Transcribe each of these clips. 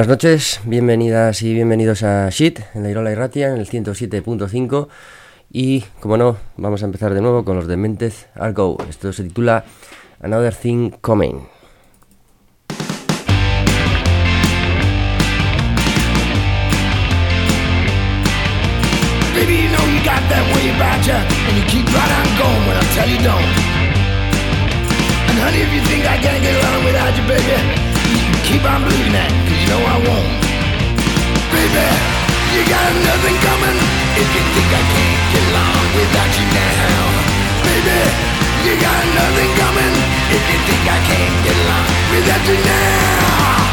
Buenas noches, bienvenidas y bienvenidos a Shit, en la Irola Irratia, en el 107.5. Y, como no, vamos a empezar de nuevo con los Demented Are Go. Esto se titula Another Thing Coming. Baby, you know you got that way about you, and you keep right on going when I tell you don't. And honey, if you think I can't get along without you, baby, you can keep on believing that, cause you know I won't. Baby, you got nothing coming if you think I can't get along without you now. Baby, you got nothing coming if you think I can't get along without you now.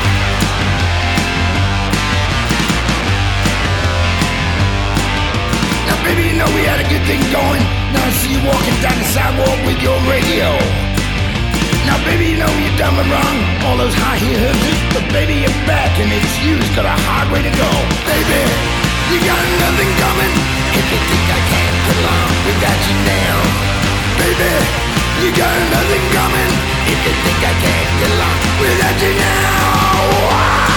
Now baby, you know we had a good thing going. Now I see you walking down the sidewalk with your radio. Now baby, you know you've done me wrong, all those high heel hoods, but baby, you're back and it's you's got a hard way to go. Baby, you got nothing coming if you think I can't get along without you now. Baby, you got nothing coming if you think I can't get along without you now.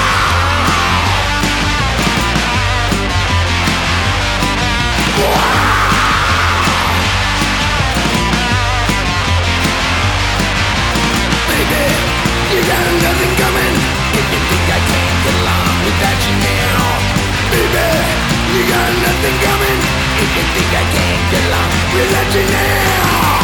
You got nothing coming if you think I can't get along without you now. Baby, you got nothing coming if you think I can't get along without you now.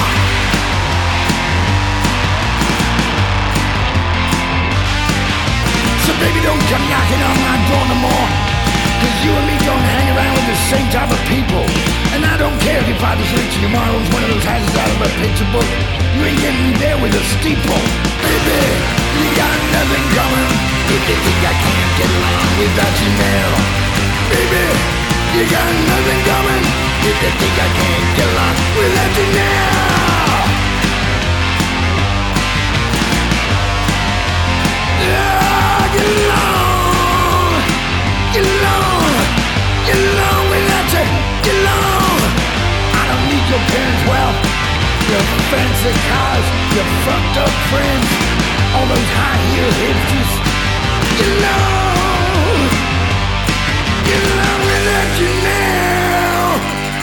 So baby, don't come knocking on my door no more, cause you and me don't hang around with the same type of people. And I don't care if your father's rich and your mom owns one of those houses out of a picture book. You ain't getting me there with a steeple. Baby, you got nothing coming if you think I can't get along without you now. Baby, you got nothing coming if you think I can't get along without you now. Yeah, get along, get along, get along without you, get along. I don't need your parents' wealth, your fancy cars, your fucked up friends, all those high heel hipsters. Get along without you now.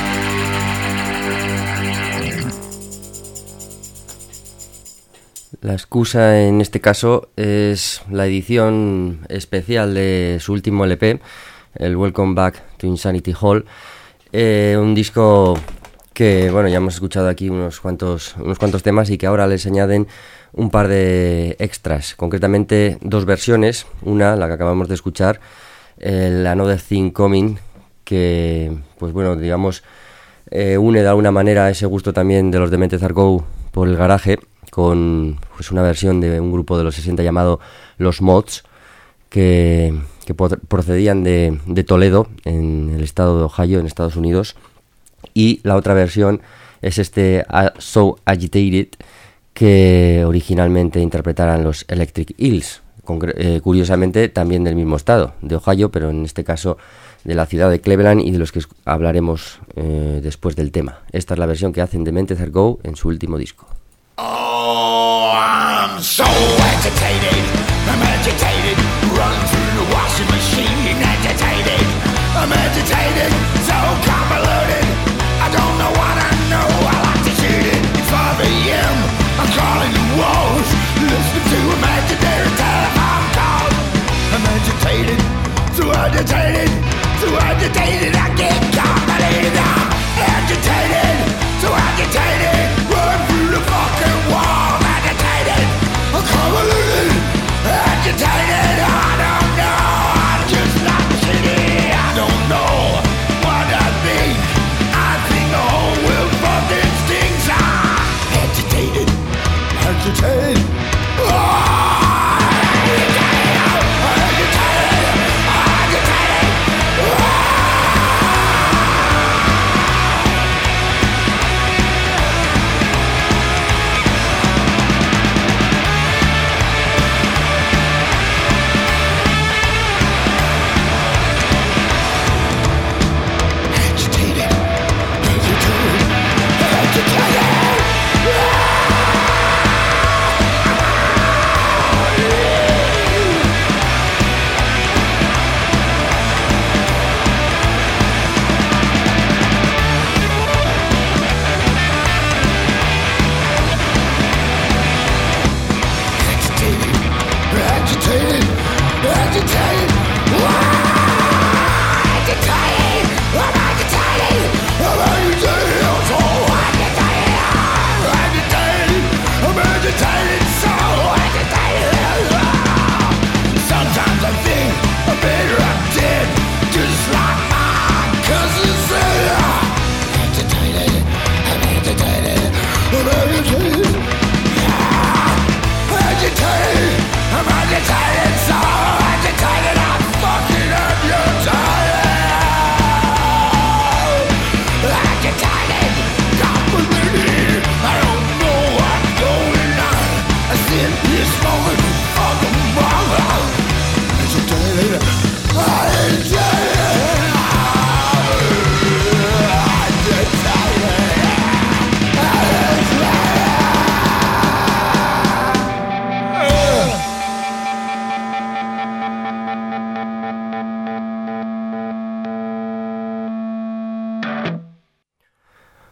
La excusa en este caso es la edición especial de su último LP, el Welcome Back to Insanity Hall, un disco que, bueno, ya hemos escuchado aquí unos cuantos temas y que ahora les añaden un par de extras, concretamente dos versiones, una, la que acabamos de escuchar, el Another Thing Coming, que, pues bueno, digamos, une de alguna manera ese gusto también de los Demented Are Go por el garaje, con pues una versión de un grupo de los 60 llamado Los Mods, que procedían de Toledo, en el estado de Ohio, en Estados Unidos. Y la otra versión es este So Agitated, que originalmente interpretaran los Electric Eels, curiosamente también del mismo estado, de Ohio, pero en este caso de la ciudad de Cleveland, y de los que hablaremos después del tema. Esta es la versión que hacen Demented Are Go en su último disco. Oh, I'm so agitated, I'm agitated, running through the washing machine, agitated, I'm agitated, so convoluted, I don't know what I know, I like to shoot it, it's 5 a.m., I'm calling the walls, listening to imaginary telephone calls, I'm agitated, so agitated, so agitated, I get convoluted, I'm agitated, so agitated, run through the fucking wall, agitated, I'm convoluted, agitated, I don't know, I'm just not shitty, I don't know what I think the whole world fucking stinks, I'm agitated, agitated, agitated, agitated,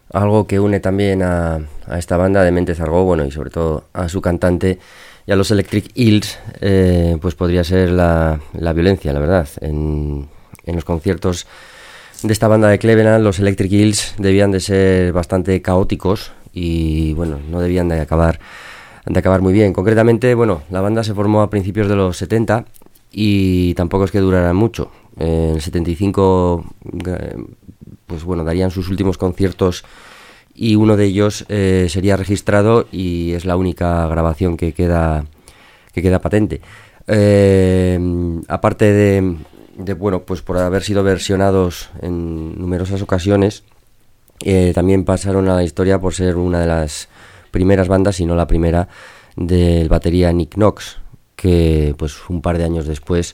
algo que une también a esta banda de Mentes Argo, bueno, y sobre todo a su cantante y a los Electric Eels, pues podría ser la violencia, la verdad. En los conciertos de esta banda de Cleveland, los Electric Eels debían de ser bastante caóticos y, bueno, no debían de acabar muy bien. Concretamente, bueno, la banda se formó a principios de los 70 y tampoco es que durara mucho. En el 75, pues bueno, darían sus últimos conciertos y uno de ellos sería registrado y es la única grabación que queda patente. Aparte de bueno, pues por haber sido versionados en numerosas ocasiones, también pasaron a la historia por ser una de las primeras bandas, si no la primera, del batería Nick Knox, que pues un par de años después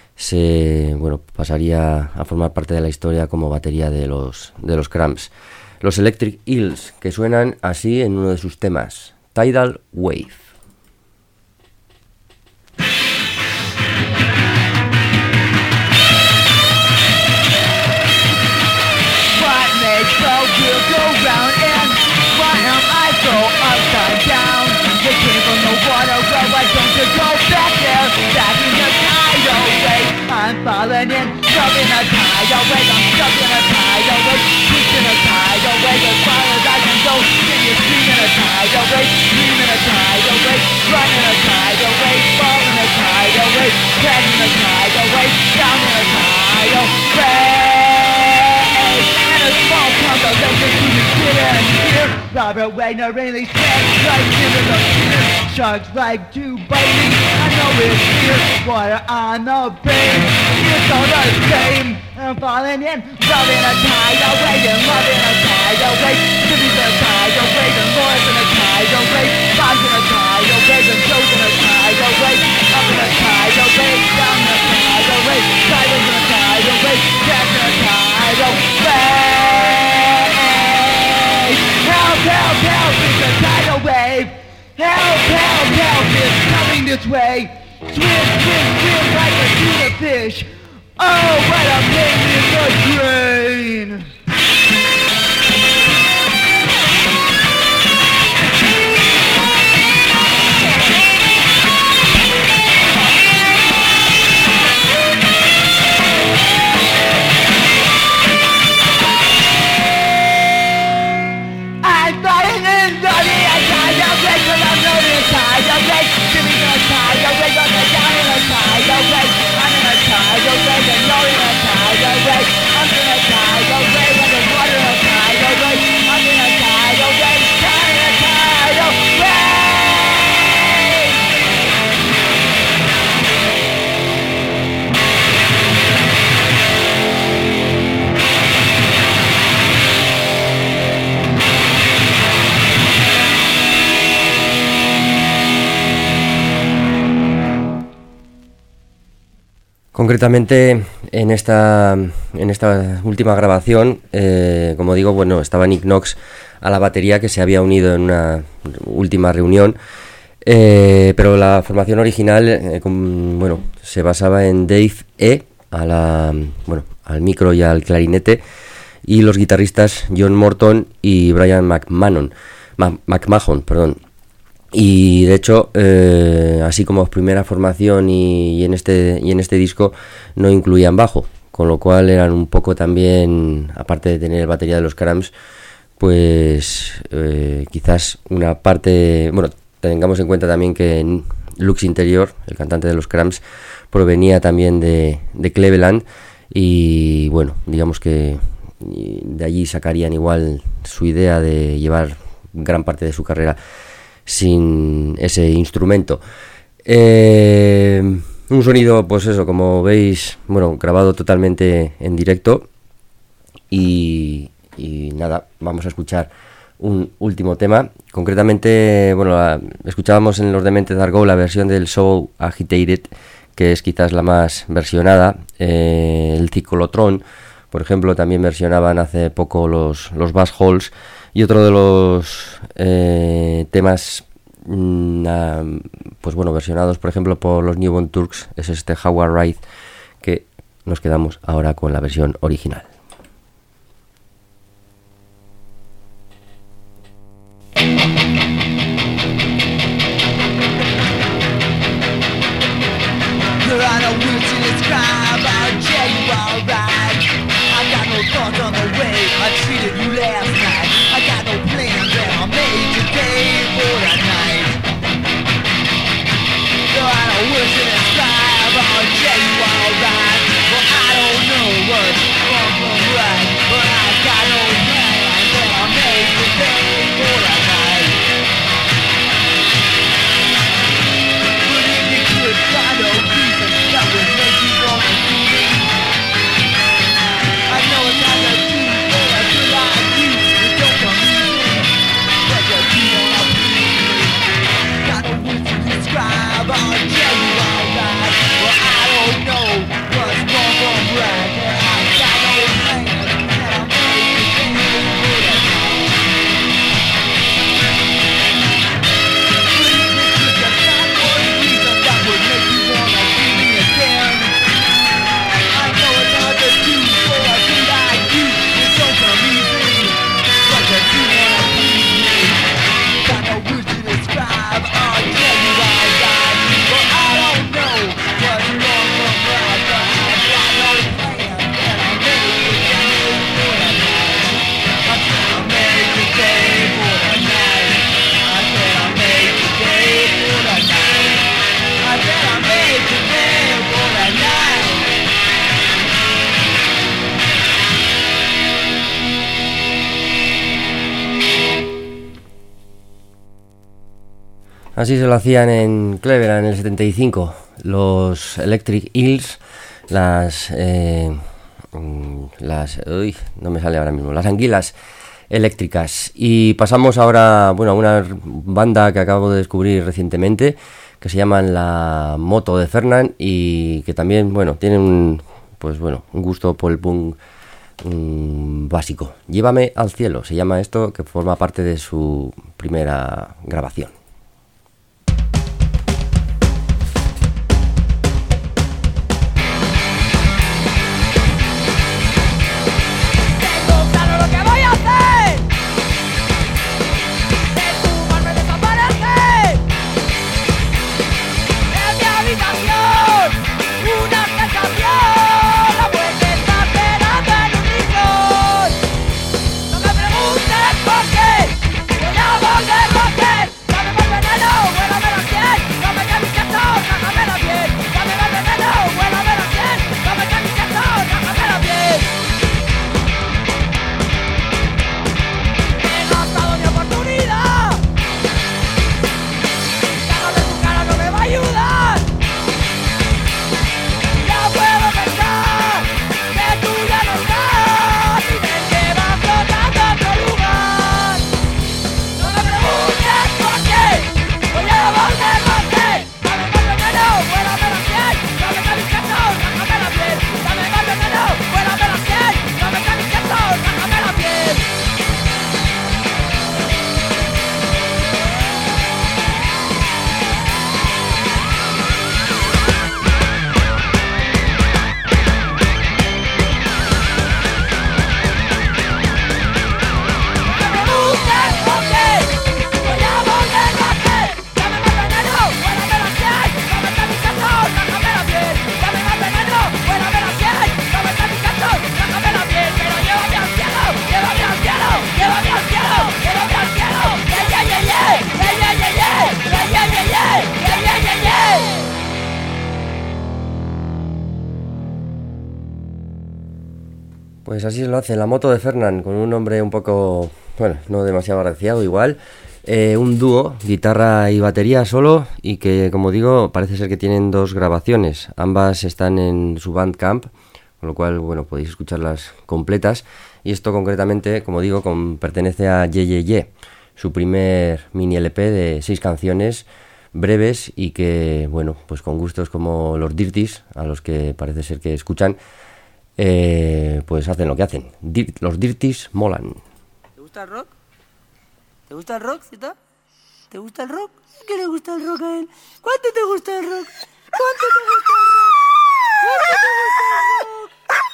pasaría a formar parte de la historia como batería de los Cramps. Los Electric Eels, que suenan así en uno de sus temas, Tidal Wave. I'm falling in, stuck in a tidal wave. I'm stuck in a tidal wave, pushed in a tidal wave. As far as I can go, can you scream in a tidal wave? Scream in a tidal wave, run in a tidal wave, fall in a tidal wave, head in a tidal wave, down in a tidal wave. And a small conversation to be given here. Robert Wagner really said, right into the fear. Sharks like to bite me, I know it's here. Water on the brain, it's all the same. I'm falling in, love in a tidal wave, and love in a tidal wave. Cities in a tidal wave, and Lord's in a tidal wave. Bombs in a tidal wave, and Joe's in a tidal wave. Up in a tidal wave, down in a tidal wave. Silence in a tidal wave, cats in a tidal wave. Help, help, help, it's a tidal wave. Help, help, help, it's coming this way. Swim, swim, swim like a tuna fish. Oh, what a pain in the drain. I'm fighting in the tidal wave, 'cause I'm not in a tidal wave. Give me the tidal wave, I'm down in a tidal wave. I'm in a tidal wave, and you're in a tidal wave. I'm in a tidal wave, and there's water in a tidal wave. I'm in a tidal wave, down in a tidal wave. Concretamente en esta última grabación, como digo, bueno, estaba Nick Knox a la batería, que se había unido en una última reunión, pero la formación original se basaba en Dave E. al micro y al clarinete, y los guitarristas John Morton y Brian McMahon. Y de hecho, así como primera formación y en este disco no incluían bajo, con lo cual eran un poco también, aparte de tener el batería de los Cramps, pues quizás una parte, bueno, tengamos en cuenta también que Lux Interior, el cantante de los Cramps, provenía también de Cleveland, y bueno, digamos que de allí sacarían igual su idea de llevar gran parte de su carrera sin ese instrumento. Un sonido, pues eso, como veis, bueno, grabado totalmente en directo. Y nada, vamos a escuchar un último tema. Concretamente, bueno, escuchábamos en los Dementes Dargo la versión del So Agitated, que es quizás la más versionada. El Ciclotron, por ejemplo, también versionaban hace poco los Bass Halls. Y otro de los temas pues bueno, versionados por ejemplo por los Newborn Turks es este Howard Wright, que nos quedamos ahora con la versión original. Así se lo hacían en Cleveland en el 75, los Electric Eels, uy, no me sale ahora mismo, las anguilas eléctricas. Y pasamos ahora, bueno, a una banda que acabo de descubrir recientemente, que se llaman La Moto de Fernand, y que también, bueno, tienen un gusto por el punk básico. Llévame al cielo, se llama esto, que forma parte de su primera grabación. Pues así se lo hace La Moto de Fernand, con un nombre un poco, bueno, no demasiado agraciado igual. Un dúo, guitarra y batería solo, y que, como digo, parece ser que tienen 2 grabaciones. Ambas están en su Bandcamp, con lo cual, bueno, podéis escucharlas completas. Y esto concretamente, como digo, pertenece a Ye Ye Ye, su primer mini LP de 6 canciones breves y que, bueno, pues con gustos como los Dirties, a los que parece ser que escuchan, pues hacen lo que hacen. Los Dirties molan. ¿Te gusta el rock? ¿Te gusta el rock, Cita? ¿Te gusta el rock? ¿Qué le gusta el rock a él? ¿Cuánto te gusta el rock? ¿Cuánto te gusta el rock? ¿Cuánto te gusta el rock?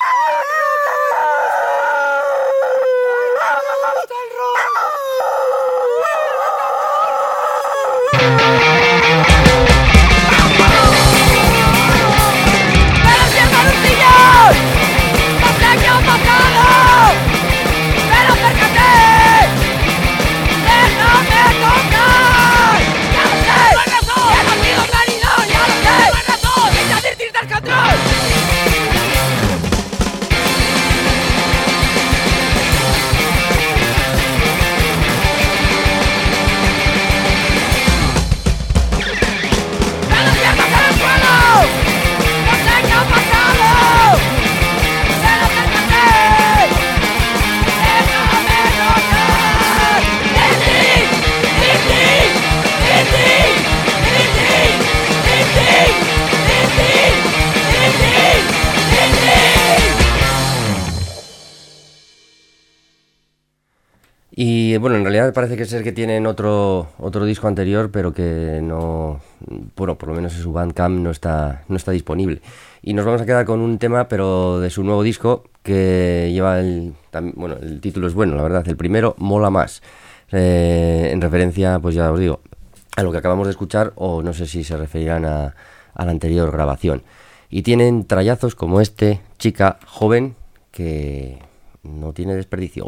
Y bueno, en realidad parece que ser que tienen otro disco anterior, pero que no, bueno, por lo menos en su Bandcamp no está disponible. Y nos vamos a quedar con un tema, pero de su nuevo disco, que lleva el título es bueno, la verdad, el primero, Mola Más, en referencia, pues ya os digo, a lo que acabamos de escuchar, o no sé si se referirán a la anterior grabación. Y tienen trallazos como este, Chica Joven, que no tiene desperdicio.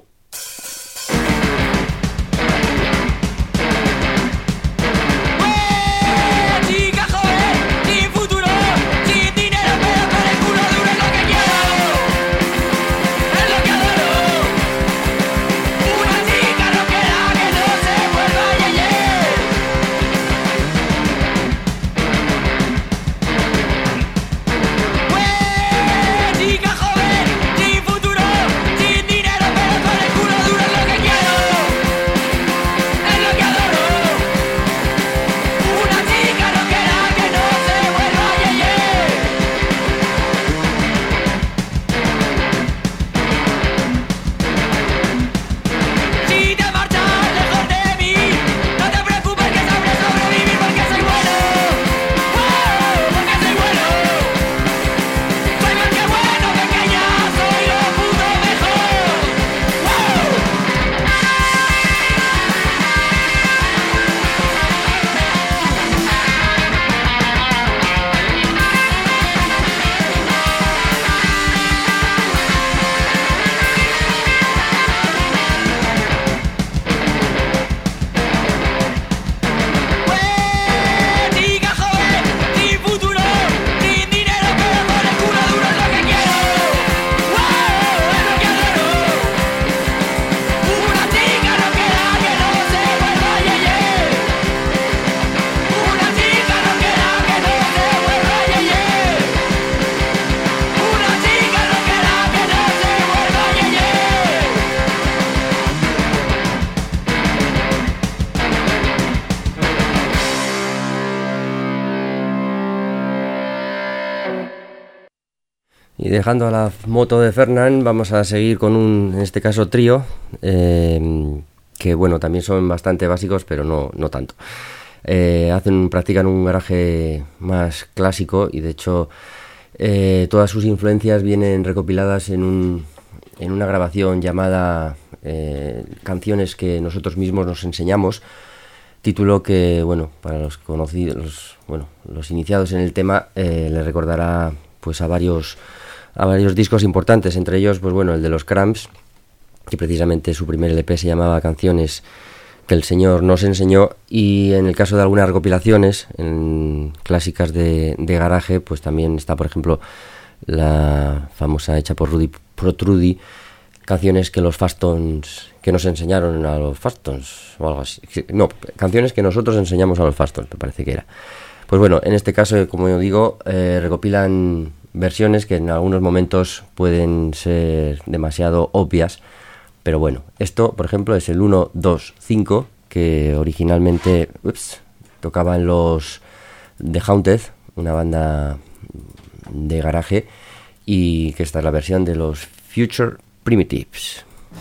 Y dejando a la moto de Fernand, vamos a seguir con en este caso, trío, que bueno, también son bastante básicos, pero no tanto. Practican un garaje más clásico y de hecho todas sus influencias vienen recopiladas en una grabación llamada Canciones que nosotros mismos nos enseñamos, título que, bueno, para los conocidos, los iniciados en el tema, les recordará pues a varios discos importantes, entre ellos, pues bueno, el de los Cramps, que precisamente su primer LP se llamaba Canciones que el Señor nos enseñó, y en el caso de algunas recopilaciones clásicas de garaje, pues también está, por ejemplo, la famosa hecha por Trudy, Canciones que los Fastons, que nos enseñaron a los Fastons, o algo así. No, Canciones que nosotros enseñamos a los Fastons, me parece que era. Pues bueno, en este caso, como yo digo, recopilan versiones que en algunos momentos pueden ser demasiado obvias, pero bueno, esto, por ejemplo, es el 1, 2, 5, que originalmente tocaba en los The Haunted, una banda de garaje, y que esta es la versión de los Future Primitives.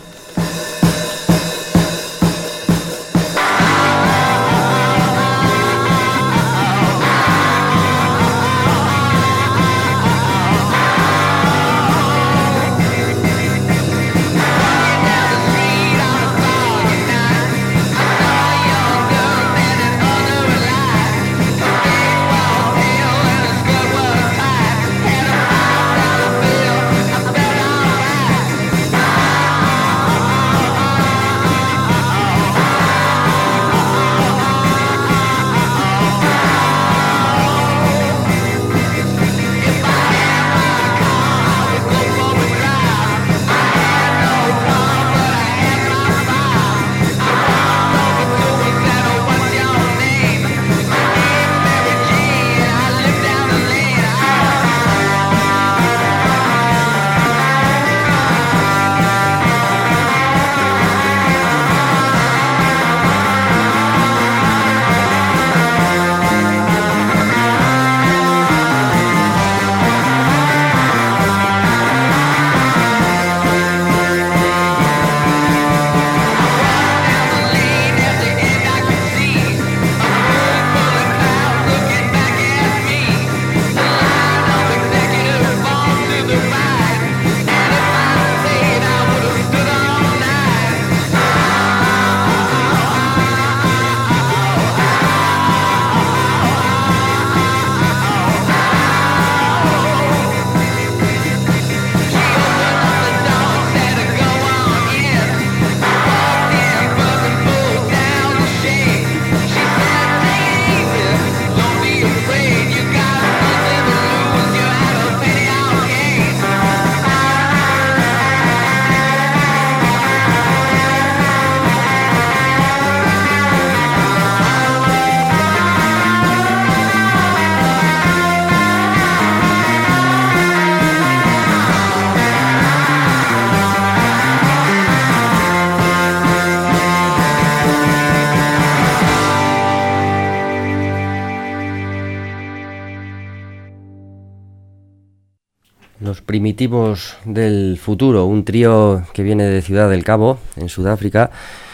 Los Primitivos del Futuro, un trío que viene de Ciudad del Cabo, en Sudáfrica,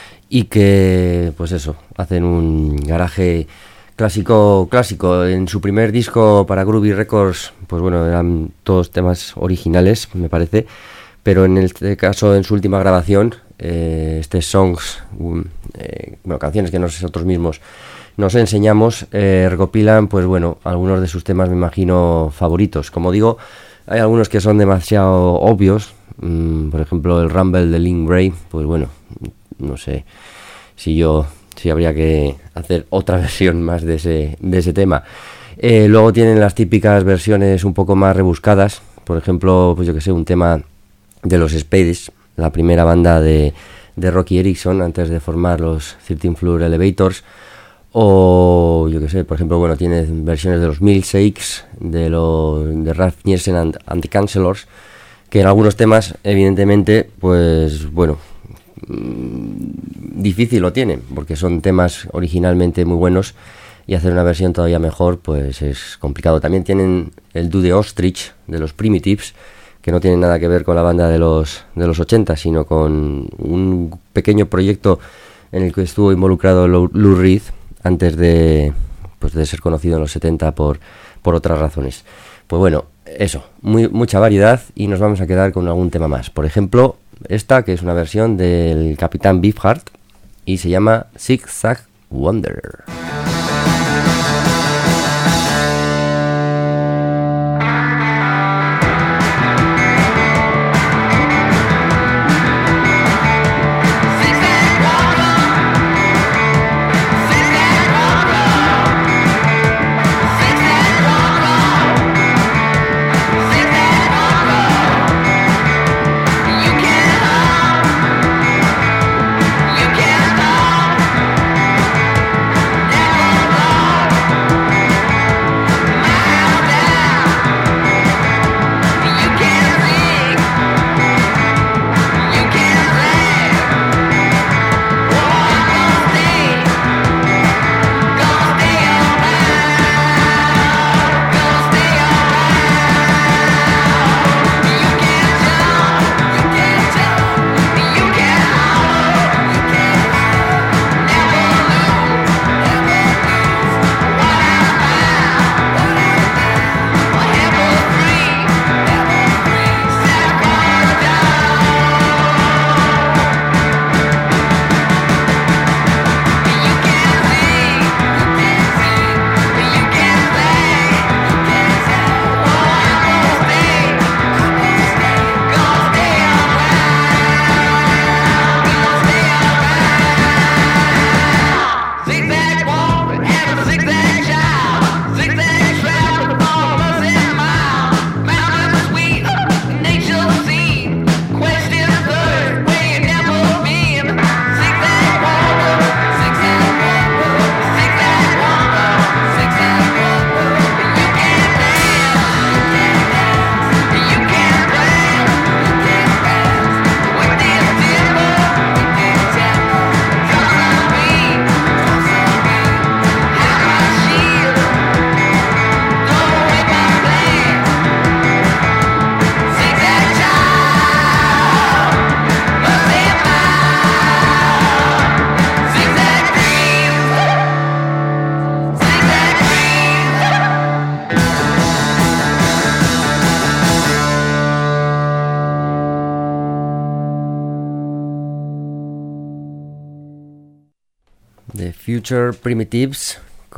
y que, pues eso, hacen un garaje clásico. En su primer disco para Groovy Records, pues bueno, eran todos temas originales, me parece, pero en este caso, en su última grabación, Songs, canciones que nosotros mismos nos enseñamos, recopilan, pues bueno, algunos de sus temas, me imagino, favoritos. Como digo, hay algunos que son demasiado obvios, por ejemplo el Rumble de Link Bray, pues bueno, no sé si habría que hacer otra versión más de ese tema. Luego tienen las típicas versiones un poco más rebuscadas, por ejemplo, pues yo que sé, un tema de los Spades, la primera banda de Rocky Erickson antes de formar los 13 Floor Elevators. O yo que sé, por ejemplo, bueno, tiene versiones de los Milkshakes, de Ralph Nielsen and the Cancellors, que en algunos temas, evidentemente, pues bueno, difícil lo tienen, porque son temas originalmente muy buenos y hacer una versión todavía mejor, pues es complicado. También tienen el Do the Ostrich de los Primitives, que no tiene nada que ver con la banda de los 80, sino con un pequeño proyecto en el que estuvo involucrado Lou Reed antes de ser conocido en los 70 por otras razones. Pues bueno, eso, mucha variedad, y nos vamos a quedar con algún tema más. Por ejemplo, esta, que es una versión del Capitán Beefheart y se llama Zig Zag Wonder. The Future Primitives,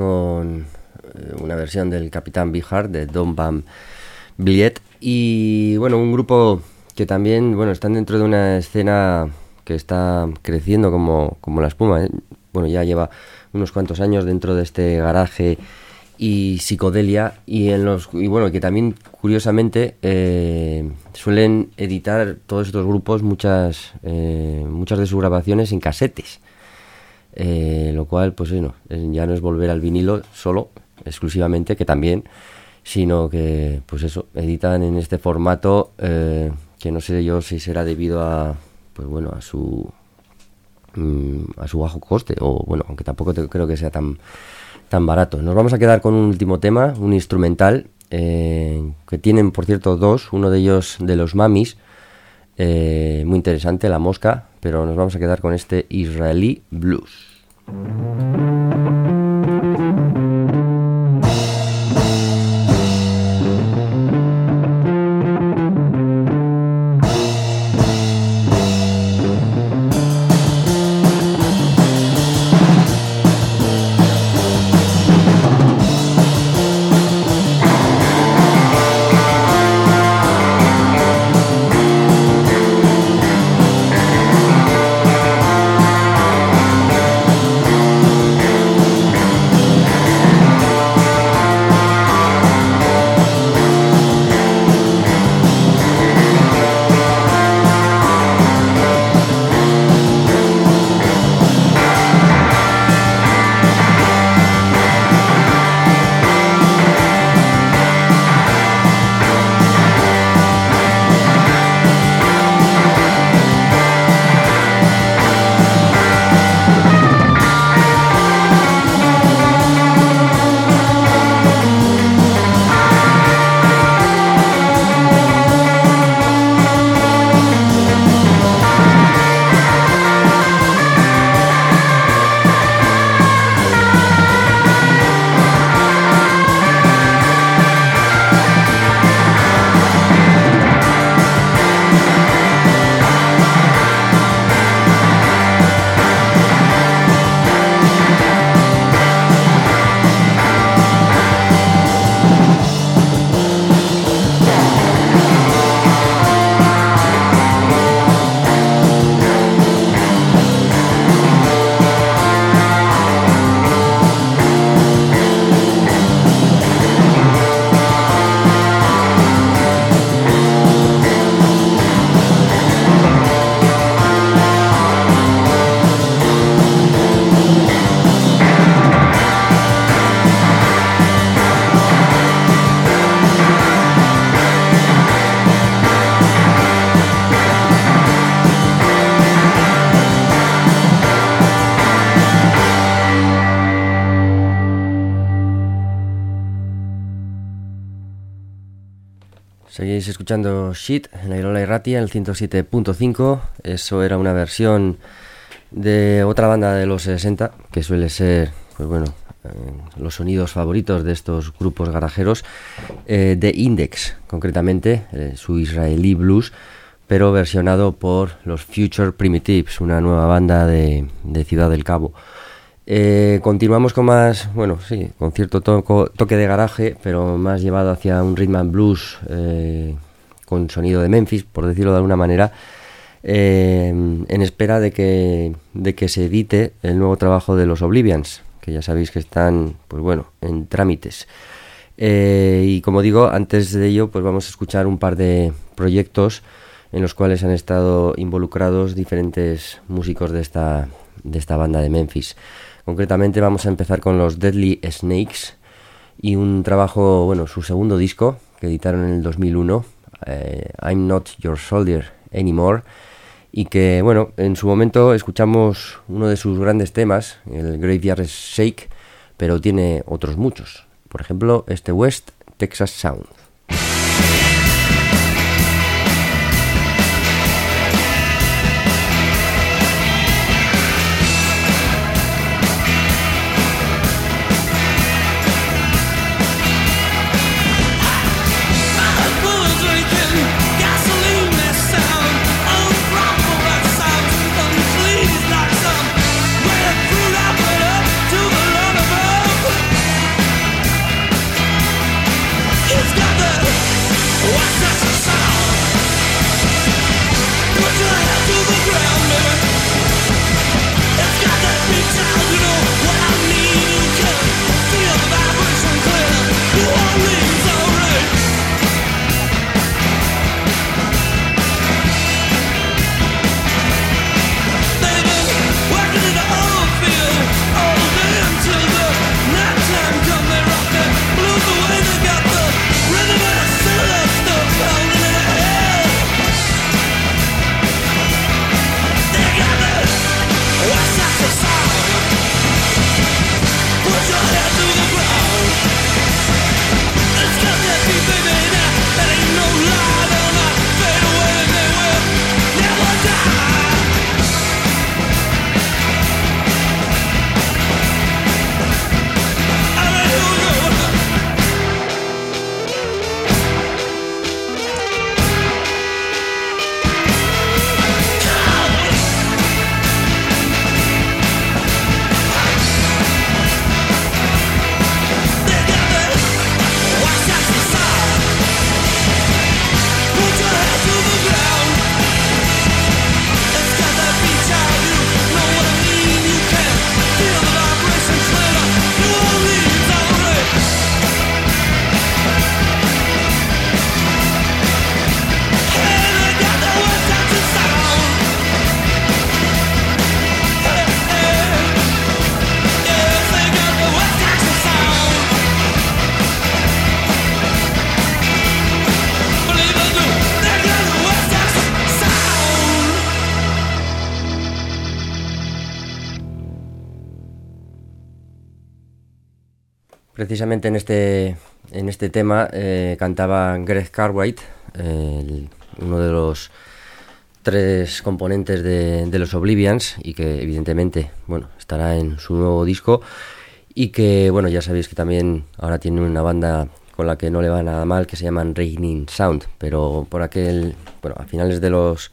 con una versión del Capitán Beefheart de Don Bam Bliet. Y bueno, un grupo que también, bueno, están dentro de una escena que está creciendo como la espuma, ¿eh? Bueno, ya lleva unos cuantos años dentro de este garaje y psicodelia, y bueno, que también curiosamente suelen editar todos estos grupos muchas de sus grabaciones en casetes, lo cual, pues bueno, ya no es volver al vinilo solo, exclusivamente, que también, sino que, pues eso, editan en este formato, que no sé yo si será debido a, pues bueno, a su bajo coste, o bueno, aunque tampoco creo que sea tan barato. Nos vamos a quedar con un último tema, un instrumental, que tienen, por cierto, dos, uno de ellos de los Mamis, muy interesante, La Mosca, pero nos vamos a quedar con este Israeli Blues. Seguís escuchando Shit en Airola y Ratia en el 107.5. Eso era una versión de otra banda de los 60, que suele ser, pues bueno, los sonidos favoritos de estos grupos garajeros, The Index, concretamente, su israelí blues, pero versionado por los Future Primitives, una nueva banda de Ciudad del Cabo. Continuamos con más, bueno, sí, con cierto toque de garaje, pero más llevado hacia un rhythm and blues con sonido de Memphis, por decirlo de alguna manera, en espera de que se edite el nuevo trabajo de los Oblivians, que ya sabéis que están, pues bueno, en trámites. Y como digo, antes de ello, pues vamos a escuchar un par de proyectos en los cuales han estado involucrados diferentes músicos de esta banda de Memphis. Concretamente vamos a empezar con los Deadly Snakes y un trabajo, bueno, su segundo disco que editaron en el 2001, I'm Not Your Soldier Anymore, y que, bueno, en su momento escuchamos uno de sus grandes temas, el Graveyard Shake, pero tiene otros muchos. Por ejemplo, este West Texas Sound. Precisamente en este tema cantaba Greg Cartwright, uno de los tres componentes de los Oblivians, y que evidentemente, bueno, estará en su nuevo disco, y que, bueno, ya sabéis que también ahora tiene una banda con la que no le va nada mal, que se llaman Raining Sound, pero por aquel, bueno, a finales de los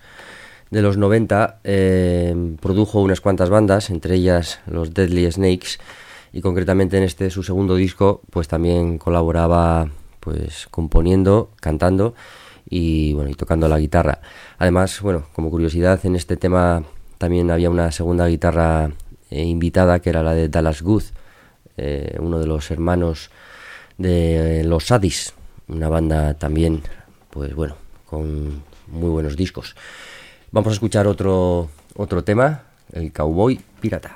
90 produjo unas cuantas bandas, entre ellas los Deadly Snakes, y concretamente en su segundo disco pues también colaboraba pues componiendo, cantando y bueno, y tocando la guitarra. Además, bueno, como curiosidad, en este tema también había una segunda guitarra invitada, que era la de Dallas Good, uno de los hermanos de los Sadis, una banda también, pues bueno, con muy buenos discos. Vamos a escuchar otro tema, el Cowboy Pirata.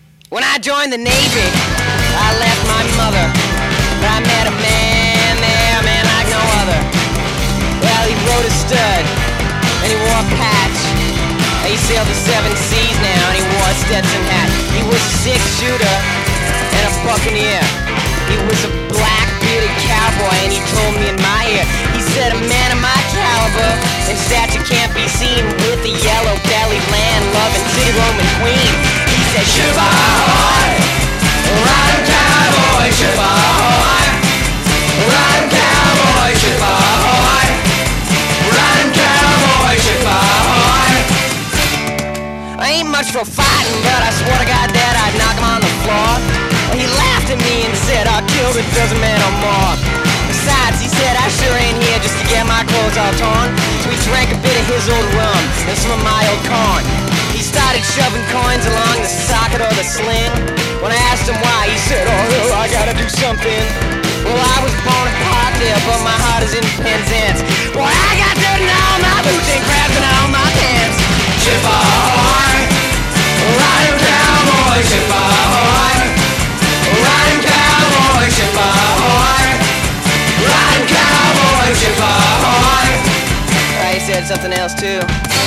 Joined the Navy, I left my mother, but I met a man there with a stud, and he wore a patch. He sailed the 7 seas now, and he wore a Stetson hat. He was a 6-shooter and a buccaneer. He was a black bearded cowboy, and he told me in my ear, he said, a man of my caliber and stature can't be seen with the yellow belly land loving city Roman queen. He said, Shiva ahoy, riding cowboy, Shiva ahoy, riding cowboy, Shiva ahoy, riding cowboy, Shiva ahoy. I ain't much for fighting, but I swore to God that I'd knock him on the floor. He laughed at me and said, I killed a dozen men or more. Besides, he said, I sure ain't here just to get my clothes all torn. So he drank a bit of his old rum and some of my old corn. He started shoving coins along the socket or the sling. When I asked him why, he said, oh, I gotta do something. Well, I was born in Parkdale, but my heart is in Penzance. Boy, I got dirt in all my boots and crabs in all my pants. Ship ahoy, riding cowboy, ship ahoy, riding cowboy, ship ahoy, riding cowboy, ship ahoy. He said something else too.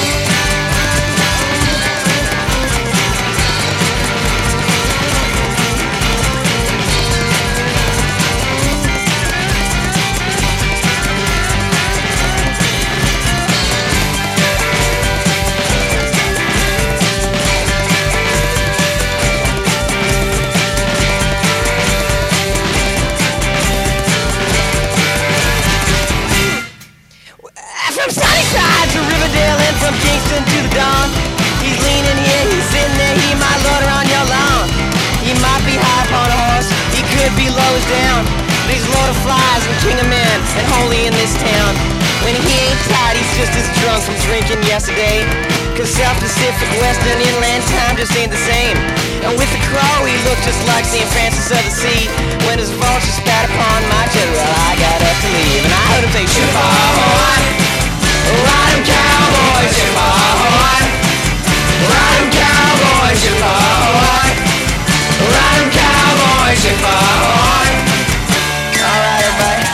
From Sunnyside to Riverdale and from Kingston to the dawn. He's leaning here, he's sitting there, he might loiter on your lawn. He might be high upon a horse, he could be low as down. But he's Lord of Flies and King of Men and holy in this town. When he ain't tired, he's just as drunk from drinking yesterday. Cause South Pacific, Western, Inland time just ain't the same. And with the crow, he looked just like St. Francis of the Sea. When his vulture spat upon my jet, well, I got up to leave. And I heard him say, ship ahoy, riding cowboy, ship ahoy, riding cowboy, ship ahoy, riding cowboy, ship ahoy. All right, everybody.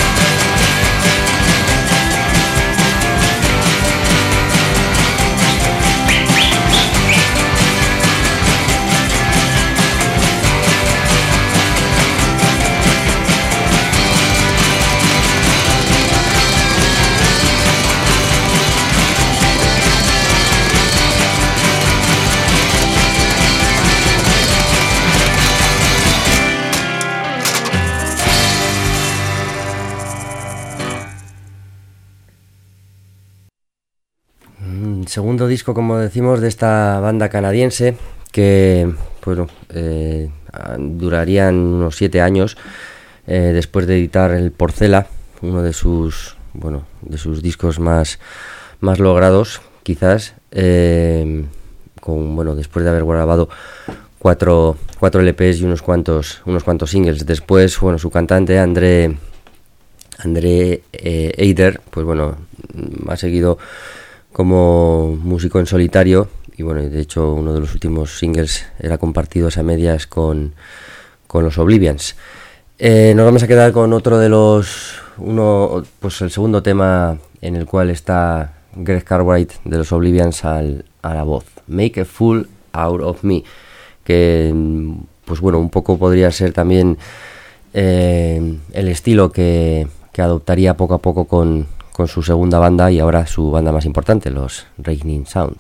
Segundo disco, como decimos, de esta banda canadiense que, bueno, durarían unos 7 años después de editar el Porcela, uno de sus, bueno, de sus discos más logrados, quizás, con, bueno, después de haber grabado cuatro LPs y unos cuantos singles. Después, bueno, su cantante André Eider, pues bueno, ha seguido como músico en solitario y bueno, de hecho uno de los últimos singles era compartidos a medias con los Oblivians. Nos vamos a quedar con otro de pues el segundo tema en el cual está Greg Cartwright de los Oblivians a la voz, Make a Fool Out of Me, que pues bueno, un poco podría ser también el estilo que adoptaría poco a poco con su segunda banda y ahora su banda más importante, los Raging Sound.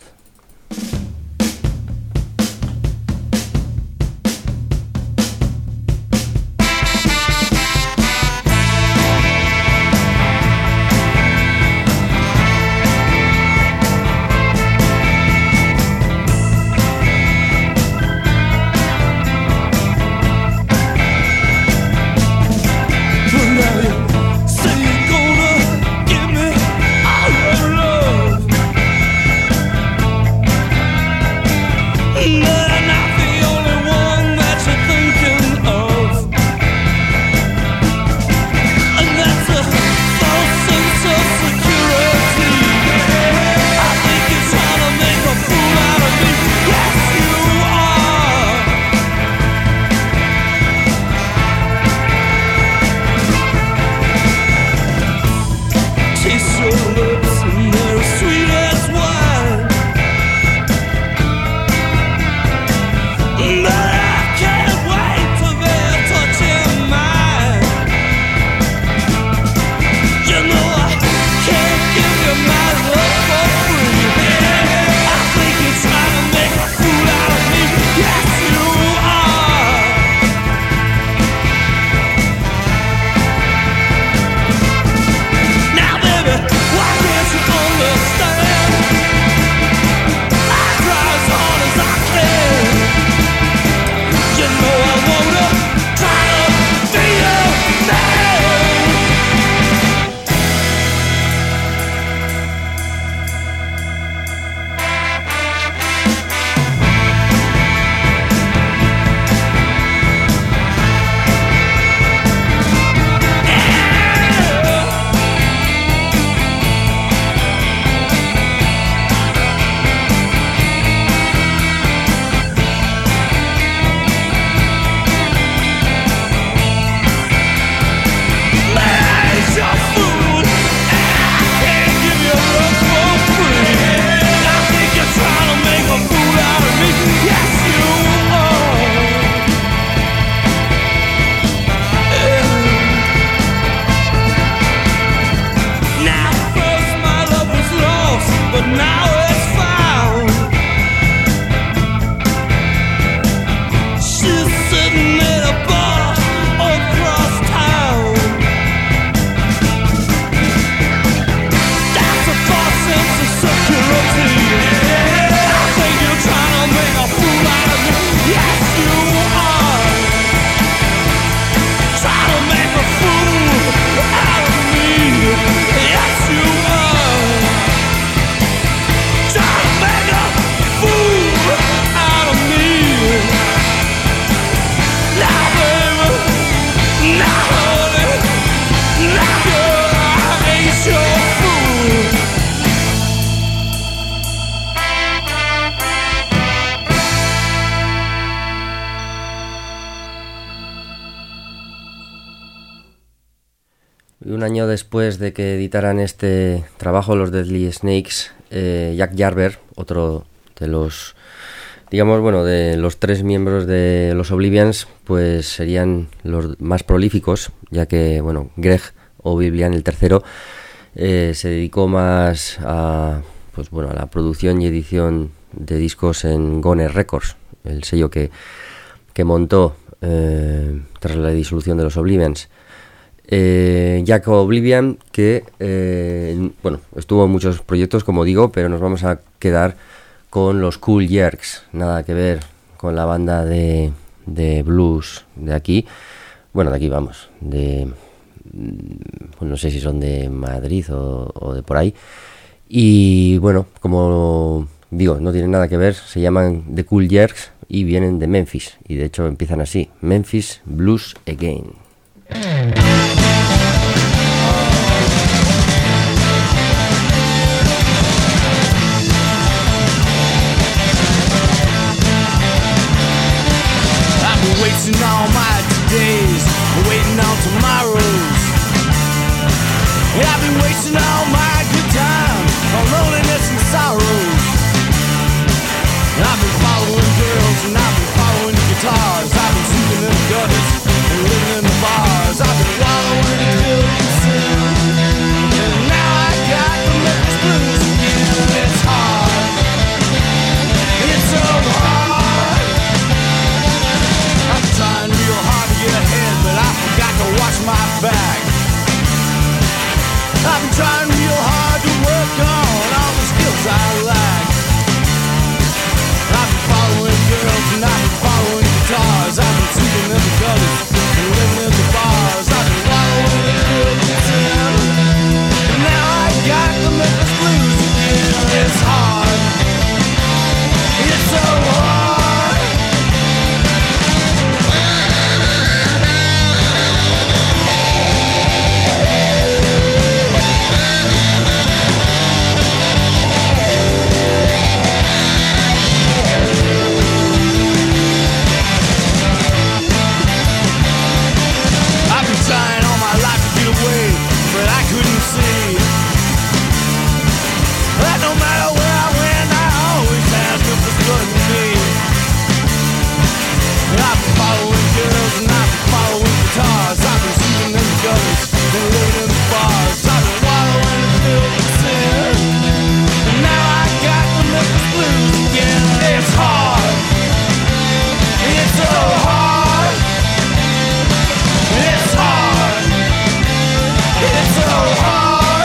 Give me all your love. año después de que editaran este trabajo, los Deadly Snakes, Jack Jarber, otro de los, digamos, bueno, de los 3 miembros de los Oblivians, pues serían los más prolíficos, ya que, bueno, Greg O'Blivian, el tercero, se dedicó más a, pues bueno, a la producción y edición de discos en Goner Records, el sello que montó tras la disolución de los Oblivians. Jack O'Blivian, que bueno, estuvo en muchos proyectos, como digo, pero nos vamos a quedar con los Cool Jerks, nada que ver con la banda de blues de aquí, bueno, de aquí vamos, pues no sé si son de Madrid o de por ahí, y bueno, como digo, no tienen nada que ver, se llaman The Cool Jerks y vienen de Memphis, y de hecho empiezan así: Memphis Blues Again. I've been waiting all my days, waiting on tomorrows. And I've been wasting all my good time on loneliness and sorrows. And I've been following girls and I've been following guitars. I've been sleeping in the gutters and living in the bars. I've been wallowing in guilt and sin. And now I got the Memphis blues again. It's hard. It's so hard. I'm trying real hard to get ahead, but I forgot to watch my back. I've been trying real hard to work on all the skills I lack. I've been following girls and I've been following guitars. I've been sleeping in the gutters and living in the bars. I've been wallowing in guilt and sin. And now I got the Memphis blues again. It's hard. It's so hard. That no matter where I went, I always had Memphis blood in me. And I've been following girls and I've been following guitars. I've been sleeping in the gutters and living in the bars. I've been wallowing in filth and sin. And now I got the Memphis blues again. It's hard. It's so hard. It's hard. It's so hard.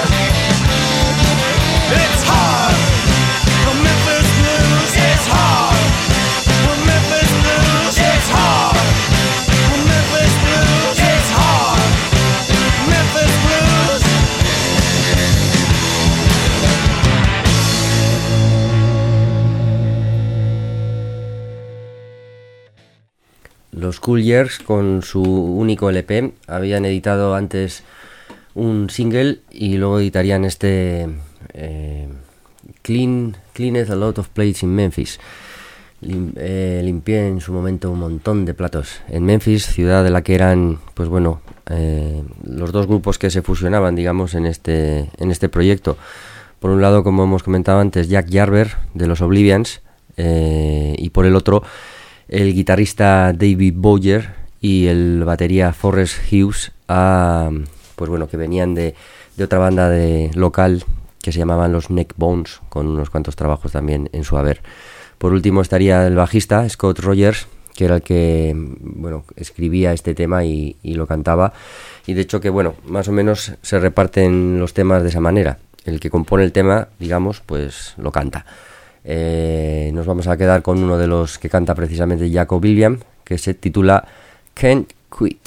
It's hard. The Memphis blues, it's hard. The Memphis blues, it's hard. The Memphis blues, it's hard. Memphis blues. Los Cool Jerks, con su único LP, habían editado antes un single y luego editarían este Cleaned a Lot of Plates in Memphis. Limpié en su momento un montón de platos en Memphis, ciudad de la que eran, pues bueno, los dos grupos que se fusionaban, digamos, en este proyecto. Por un lado, como hemos comentado antes, Jack Jarber de los Oblivians, y por el otro el guitarrista David Bowyer y el batería Forrest Hughes, pues bueno, que venían de otra banda local que se llamaban los Neckbones, con unos cuantos trabajos también en su haber. Por último estaría el bajista Scott Rogers, que era el que, bueno, escribía este tema y lo cantaba, y de hecho que, bueno, más o menos se reparten los temas de esa manera. El que compone el tema, digamos, pues lo canta. Nos vamos a quedar con uno de los que canta precisamente Jack O'Blivian, que se titula Can't Quit.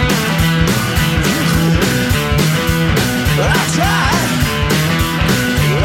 I tried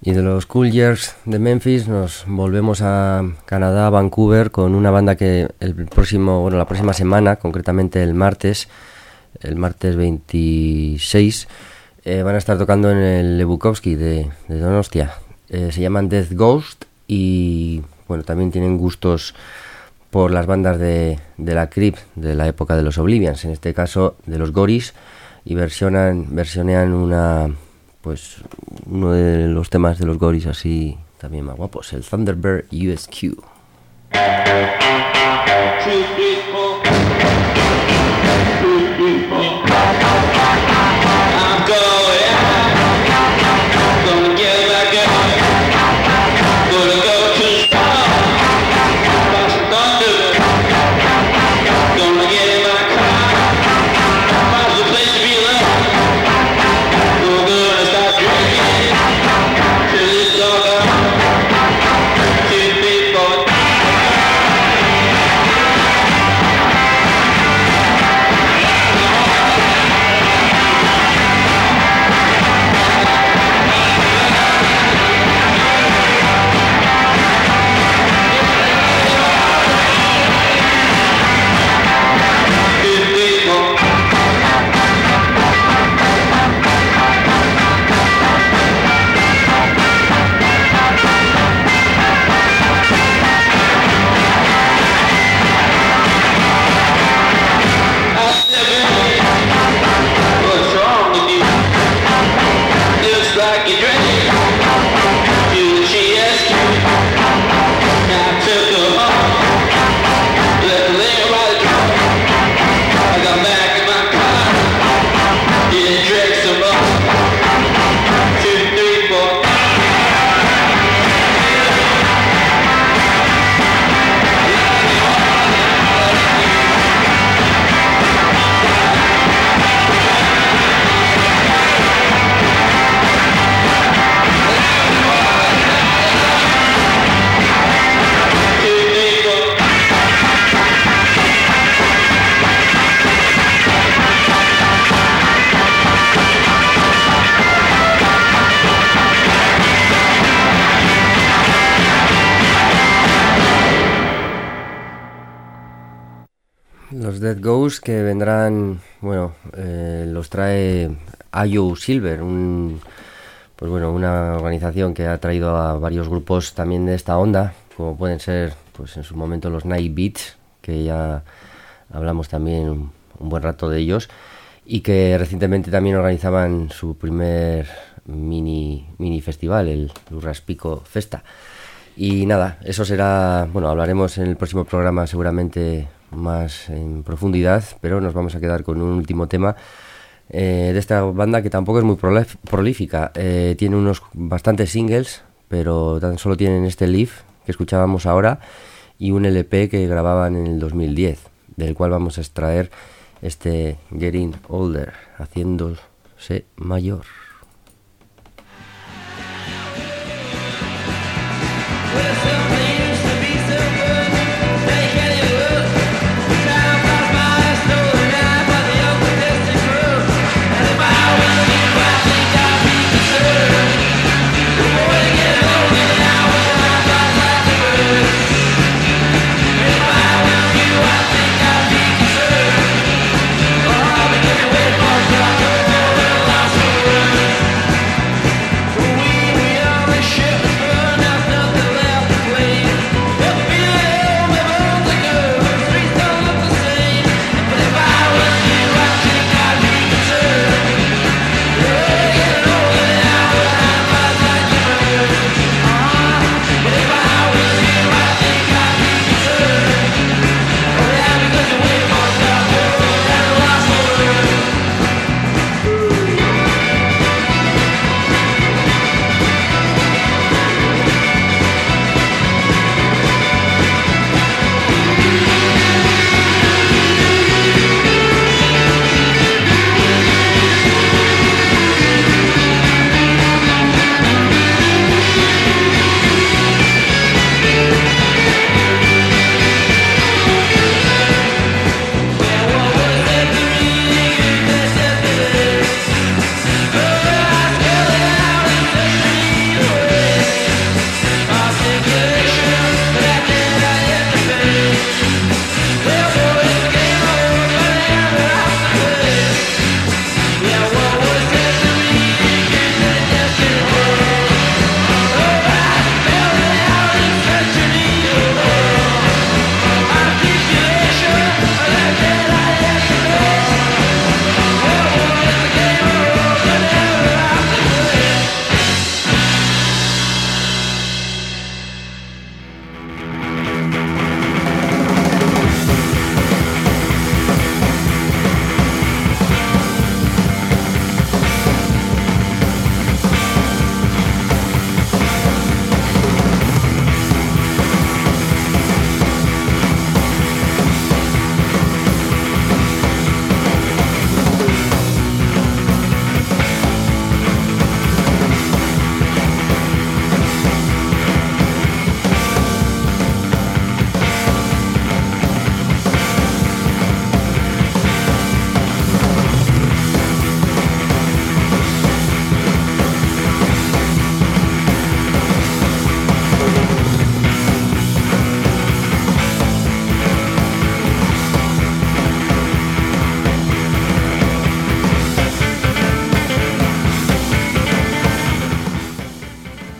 Y de los Cool Years de Memphis nos volvemos a Canadá, a Vancouver, con una banda que la próxima semana, concretamente el martes 26, van a estar tocando en el Le Bukowski de Donostia. Se llaman Death Ghost y bueno, también tienen gustos por las bandas de la Crypt de la época de los Oblivions, en este caso de los Goris, y versionean uno de los temas de los Goris así también más guapos, el Thunderbird USQ. Los Dead Ghosts que vendrán, los trae Ayo Silver, una organización que ha traído a varios grupos también de esta onda, como pueden ser, pues en su momento los Night Beats, que ya hablamos también un buen rato de ellos, y que recientemente también organizaban su primer mini festival, el Lurraspico Festa. Y nada, eso será, hablaremos en el próximo programa seguramente más en profundidad, pero nos vamos a quedar con un último tema de esta banda que tampoco es muy prolífica. Tiene unos bastantes singles, pero tan solo tienen este Live que escuchábamos ahora y un LP que grababan en el 2010, del cual vamos a extraer este Getting Older, haciéndose mayor. We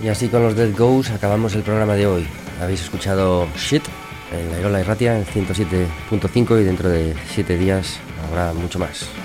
Y así con los Dead Ghosts acabamos el programa de hoy. Habéis escuchado Shit en la Irola Irratia en 107.5 y dentro de 7 días habrá mucho más.